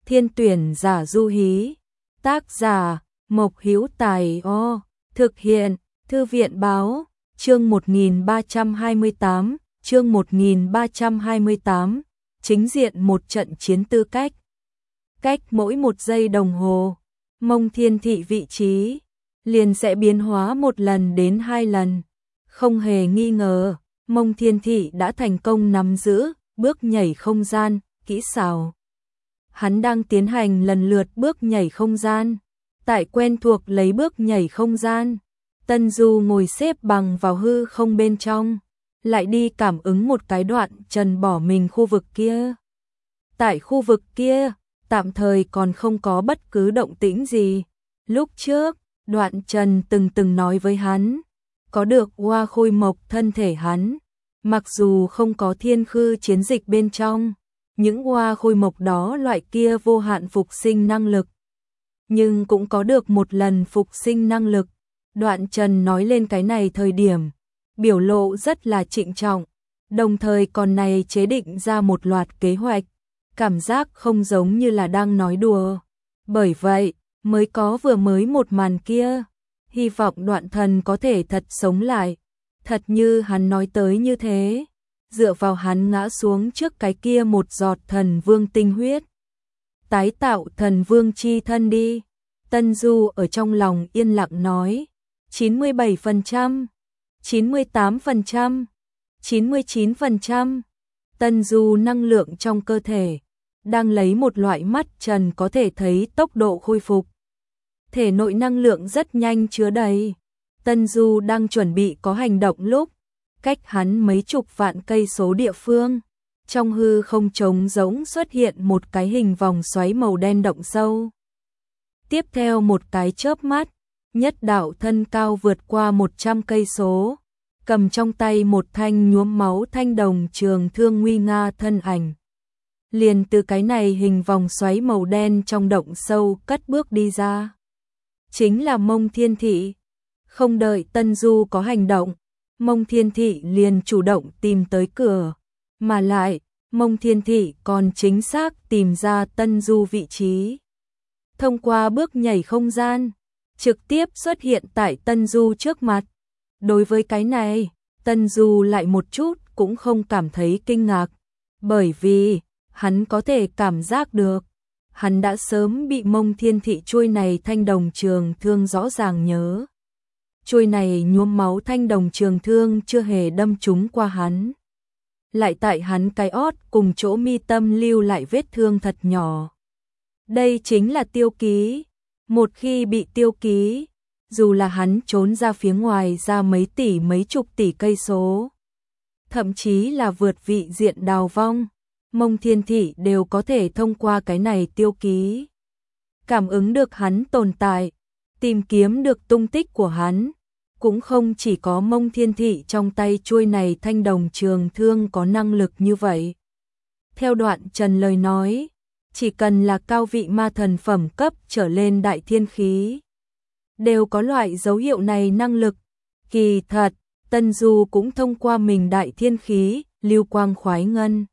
Thiên tuyển giả du hí. Tác giả Mộc Hữu Tài. Thực hiện Thư viện báo. Chương 1328, chương 1328, chính diện một trận chiến tư cách. Cách mỗi 1 giây đồng hồ, Mông Thiên Thị vị trí liền sẽ biến hóa 1 lần đến 2 lần. Không hề nghi ngờ, Mông Thiên Thị đã thành công nắm giữ bước nhảy không gian, kỹ xảo. Hắn đang tiến hành lần lượt bước nhảy không gian. Tại quen thuộc lấy bước nhảy không gian, Tân Du ngồi xếp bằng vào hư không bên trong, lại đi cảm ứng một cái đoạn trần bỏ mình khu vực kia. Tại khu vực kia, tạm thời còn không có bất cứ động tĩnh gì. Lúc trước, đoạn trần từng nói với hắn, có được Hoa Khôi Mộc thân thể hắn, mặc dù không có thiên khư chiến dịch bên trong, những Hoa Khôi Mộc đó loại kia vô hạn phục sinh năng lực, nhưng cũng có được 1 lần phục sinh năng lực. Đoạn Trần nói lên cái này thời điểm, biểu lộ rất là trịnh trọng, đồng thời còn này chế định ra một loạt kế hoạch, cảm giác không giống như là đang nói đùa. Bởi vậy, mới có vừa mới một màn kia, hy vọng Đoạn Thần có thể thật sống lại, thật như hắn nói tới như thế, dựa vào hắn ngã xuống trước cái kia 1 giọt thần vương tinh huyết. Tái tạo thần vương chi thân đi. Tân Du ở trong lòng yên lặng nói, 97%, 98%, 99%. Tân Du năng lượng trong cơ thể đang lấy một loại mắt trần có thể thấy tốc độ khôi phục. Thể nội năng lượng rất nhanh chứa đầy. Tân Du đang chuẩn bị có hành động lúc, cách hắn mấy chục vạn cây số địa phương, trong hư không trống rỗng xuất hiện một cái hình vòng xoáy màu đen động sâu. Tiếp theo một cái chớp mắt, nhất đạo thân cao vượt qua 100 cây số, cầm trong tay một thanh nhuốm máu thanh đồng trường thương nguy nga thân ảnh. Liền từ cái này hình vòng xoáy màu đen trong động sâu cất bước đi ra. Chính là Mông Thiên Thị. Không đợi Tân Du có hành động, Mông Thiên Thị liền chủ động tìm tới cửa. Mà lại, Mông Thiên Thị còn chính xác tìm ra Tân Du vị trí. Thông qua bước nhảy không gian, trực tiếp xuất hiện tại Tân Du trước mặt. Đối với cái này, Tân Du lại một chút cũng không cảm thấy kinh ngạc, bởi vì hắn có thể cảm giác được, hắn đã sớm bị Mông Thiên Thị chuôi này thanh đồng trường thương rõ ràng nhớ. Chuôi này nhuốm máu thanh đồng trường thương chưa hề đâm trúng qua hắn. Lại tại hắn cái ót cùng chỗ mi tâm lưu lại vết thương thật nhỏ. Đây chính là tiêu ký. Một khi bị tiêu ký, dù là hắn trốn ra phía ngoài ra mấy tỷ mấy chục tỷ cây số, thậm chí là vượt vị diện đào vong, Mông Thiên Thị đều có thể thông qua cái này tiêu ký, cảm ứng được hắn tồn tại, tìm kiếm được tung tích của hắn. Cũng không chỉ có Mông Thiên Thị trong tay chuôi này thanh đồng trường thương có năng lực như vậy. Theo Đoạn Trần lời nói, chỉ cần là cao vị ma thần phẩm cấp trở lên đại thiên khí, đều có loại dấu hiệu này năng lực. Kỳ thật, Tân Du cũng thông qua mình đại thiên khí, lưu quang khoái ngân.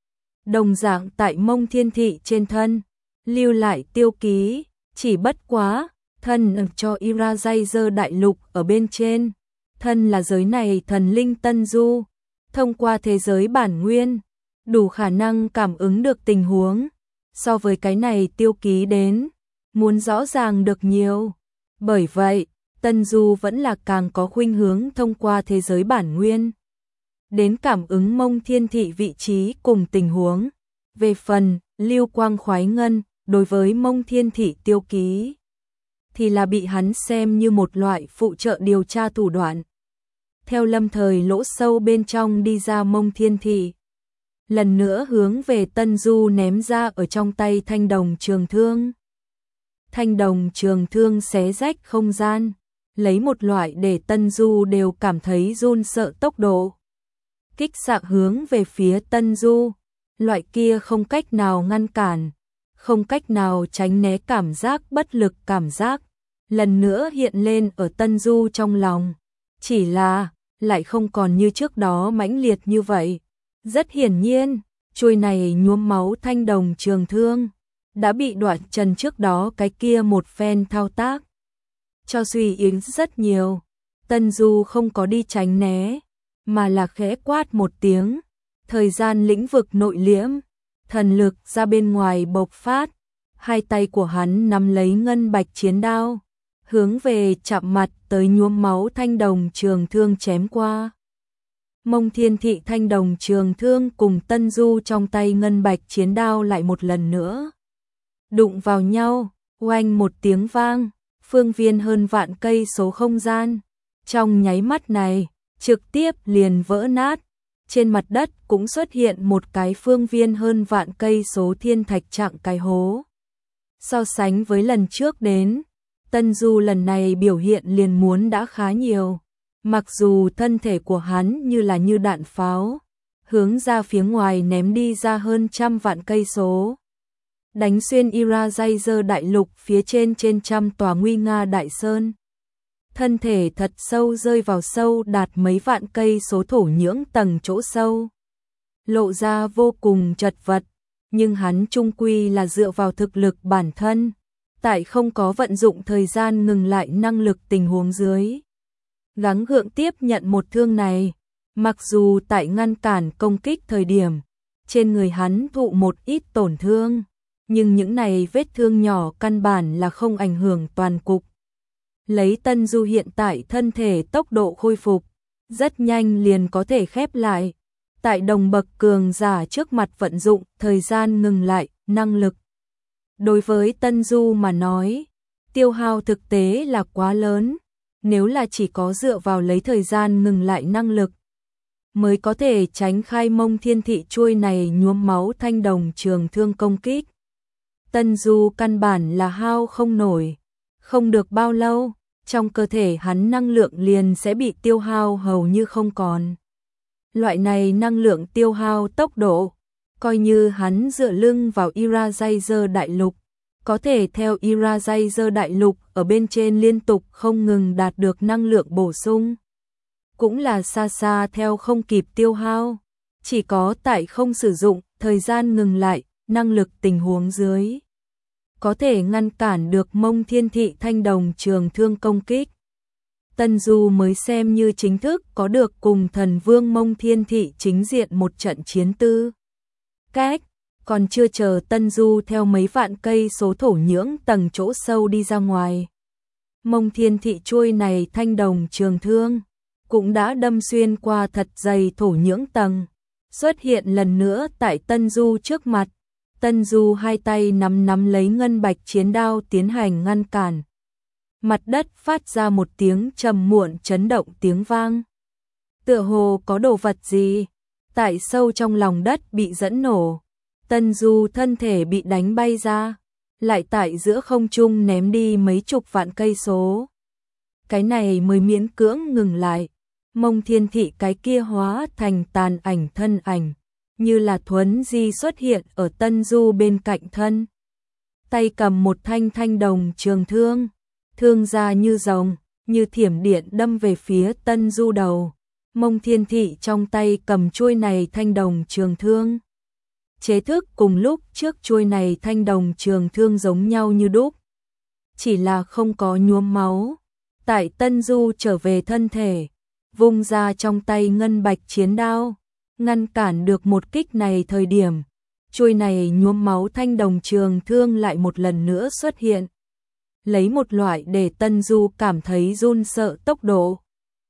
Đồng dạng tại Mông Thiên Thị trên thân, lưu lại tiêu ký, chỉ bất quá, thân cho Irajazer đại lục ở bên trên, thân là giới này thần linh Tân Du, thông qua thế giới bản nguyên, đủ khả năng cảm ứng được tình huống, so với cái này tiêu ký đến, muốn rõ ràng được nhiều. Bởi vậy, Tân Du vẫn là càng có khuynh hướng thông qua thế giới bản nguyên, đến cảm ứng Mông Thiên Thị vị trí cùng tình huống. Về phần lưu quang khoái ngân, đối với Mông Thiên Thị tiêu ký, thì là bị hắn xem như một loại phụ trợ điều tra thủ đoạn. Theo lâm thời lỗ sâu bên trong đi ra Mông Thiên Thị, lần nữa hướng về Tân Du ném ra ở trong tay thanh đồng trường thương. Thanh đồng trường thương xé rách không gian, lấy một loại để Tân Du đều cảm thấy run sợ tốc độ. Kích xạ hướng về phía Tân Du, loại kia không cách nào ngăn cản, không cách nào tránh né cảm giác bất lực cảm giác, lần nữa hiện lên ở Tân Du trong lòng. Chỉ là, lại không còn như trước đó mãnh liệt như vậy. Rất hiển nhiên, chuôi này nhuốm máu thanh đồng trường thương, đã bị Đoạn Trần trước đó cái kia một phen thao tác cho suy yếu rất nhiều. Tân Du không có đi tránh né, mà là khẽ quát một tiếng, thời gian lĩnh vực nội liễm, thần lực ra bên ngoài bộc phát, hai tay của hắn nắm lấy ngân bạch chiến đao, hướng về chạm mặt tới nhuốm máu thanh đồng trường thương chém qua. Mông Thiên Thị thanh đồng trường thương cùng Tân Du trong tay ngân bạch chiến đao lại một lần nữa đụng vào nhau, oanh một tiếng vang, phương viên hơn vạn cây số không gian trong nháy mắt này trực tiếp liền vỡ nát. Trên mặt đất cũng xuất hiện một cái phương viên hơn vạn cây số thiên thạch trạng cái hố. So sánh với lần trước đến, Tân Du lần này biểu hiện liền muốn đã khá nhiều. Mặc dù thân thể của hắn như đạn pháo, hướng ra phía ngoài ném đi ra hơn trăm vạn cây số, đánh xuyên Irajazer đại lục phía trên trăm tòa nguy nga đại sơn. Thân thể thật sâu rơi vào sâu đạt mấy vạn cây số thổ nhưỡng tầng chỗ sâu, lộ ra vô cùng chật vật, nhưng hắn chung quy là dựa vào thực lực bản thân, tại không có vận dụng thời gian ngừng lại năng lực tình huống dưới, gắng gượng tiếp nhận một thương này. Mặc dù tại ngăn cản công kích thời điểm, trên người hắn thụ một ít tổn thương, nhưng những này vết thương nhỏ căn bản là không ảnh hưởng toàn cục. Lấy Tân Du hiện tại thân thể tốc độ khôi phục, rất nhanh liền có thể khép lại. Tại đồng bậc cường giả trước mặt vận dụng thời gian ngừng lại, năng lực. Đối với Tân Du mà nói, tiêu hao thực tế là quá lớn. Nếu là chỉ có dựa vào lấy thời gian ngừng lại năng lực, mới có thể tránh khai Mông Thiên Thị chuôi này nhuốm máu thanh đồng trường thương công kích. Tân Du căn bản là hao không nổi, không được bao lâu, trong cơ thể hắn năng lượng liền sẽ bị tiêu hao hầu như không còn. Loại này năng lượng tiêu hao tốc độ, coi như hắn dựa lưng vào Irajazer đại lục, có thể theo Irajazer đại lục ở bên trên liên tục không ngừng đạt được năng lượng bổ sung, cũng là xa xa theo không kịp tiêu hao. Chỉ có tại không sử dụng thời gian ngừng lại năng lực tình huống dưới, có thể ngăn cản được Mông Thiên Thị thanh đồng trường thương công kích. Tân Du mới xem như chính thức có được cùng thần vương Mông Thiên Thị chính diện một trận chiến tư cách, còn chưa chờ Tân Du theo mấy vạn cây số thổ nhưỡng tầng chỗ sâu đi ra ngoài. Mông Thiên Thị chuôi này thanh đồng trường thương cũng đã đâm xuyên qua thật dày thổ nhưỡng tầng, xuất hiện lần nữa tại Tân Du trước mặt. Tân Du hai tay nắm lấy ngân bạch chiến đao tiến hành ngăn cản. Mặt đất phát ra một tiếng trầm muộn chấn động tiếng vang. Tựa hồ có đồ vật gì tại sâu trong lòng đất bị dẫn nổ. Tân Du thân thể bị đánh bay ra, lại tại giữa không trung ném đi mấy chục vạn cây số. Cái này mới miễn cưỡng ngừng lại. Mông Thiên Thị cái kia hóa thành tàn ảnh thân ảnh, như là thuấn di xuất hiện ở Tân Du bên cạnh thân. Tay cầm một thanh đồng trường thương, thương ra như rồng, như thiểm điện đâm về phía Tân Du đầu. Mông Thiên Thị trong tay cầm chuôi này thanh đồng trường thương. Chế thức cùng lúc trước chuôi này thanh đồng trường thương giống nhau như đúc, chỉ là không có nhuốm máu. Tại Tân Du trở về thân thể, vung ra trong tay ngân bạch chiến đao, ngăn cản được một kích này thời điểm, chuôi này nhuốm máu thanh đồng trường thương lại một lần nữa xuất hiện. Lấy một loại để Tân Du cảm thấy run sợ tốc độ,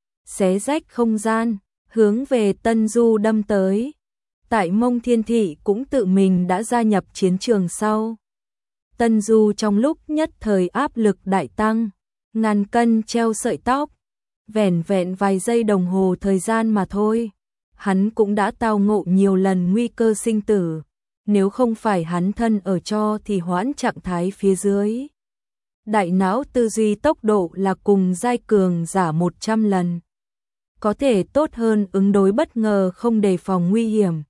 xé rách không gian, hướng về Tân Du đâm tới. Tại Mông Thiên Thị cũng tự mình đã gia nhập chiến trường sau, Tân Du trong lúc nhất thời áp lực đại tăng, ngàn cân treo sợi tóc, vẻn vẹn vài giây đồng hồ thời gian mà thôi, hắn cũng đã tao ngộ nhiều lần nguy cơ sinh tử. Nếu không phải hắn thân ở cho thì hoãn trạng thái phía dưới, đại não tư duy tốc độ là cùng giai cường giả 100 lần, có thể tốt hơn ứng đối bất ngờ không đề phòng nguy hiểm.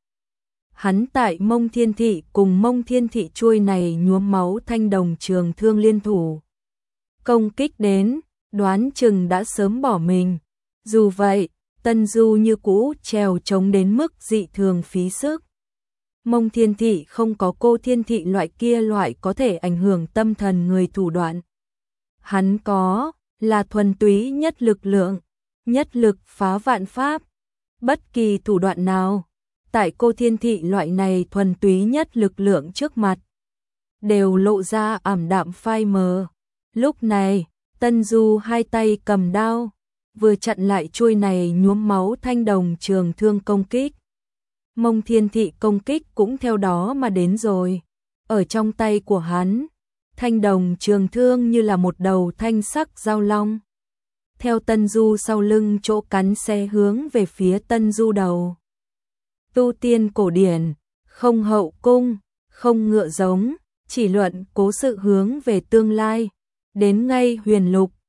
Hắn tại Mông Thiên Thị cùng Mông Thiên Thị chuôi này nhuốm máu thanh đồng trường thương liên thủ công kích đến, đoán chừng đã sớm bỏ mình. Dù vậy, Tân Du như cũ trèo trống đến mức dị thường phí sức. Mông Thiên Thị không có Cô Thiên Thị loại có thể ảnh hưởng tâm thần người thủ đoạn. Hắn có là thuần túy nhất lực lượng, nhất lực phá vạn pháp. Bất kỳ thủ đoạn nào, tại Cô Thiên Thị loại này thuần túy nhất lực lượng trước mặt, đều lộ ra ảm đạm phai mờ. Lúc này, Tân Du hai tay cầm đao, vừa chặn lại chuôi này nhuốm máu thanh đồng trường thương công kích. Mông Thiên Thị công kích cũng theo đó mà đến rồi. Ở trong tay của hắn, thanh đồng trường thương như là một đầu thanh sắc dao long. Theo Tân Du sau lưng chỗ cắn xé hướng về phía Tân Du đầu. Tu tiên cổ điển, không hậu cung, không ngựa giống, chỉ luận cố sự hướng về tương lai. Đến ngay huyền lục,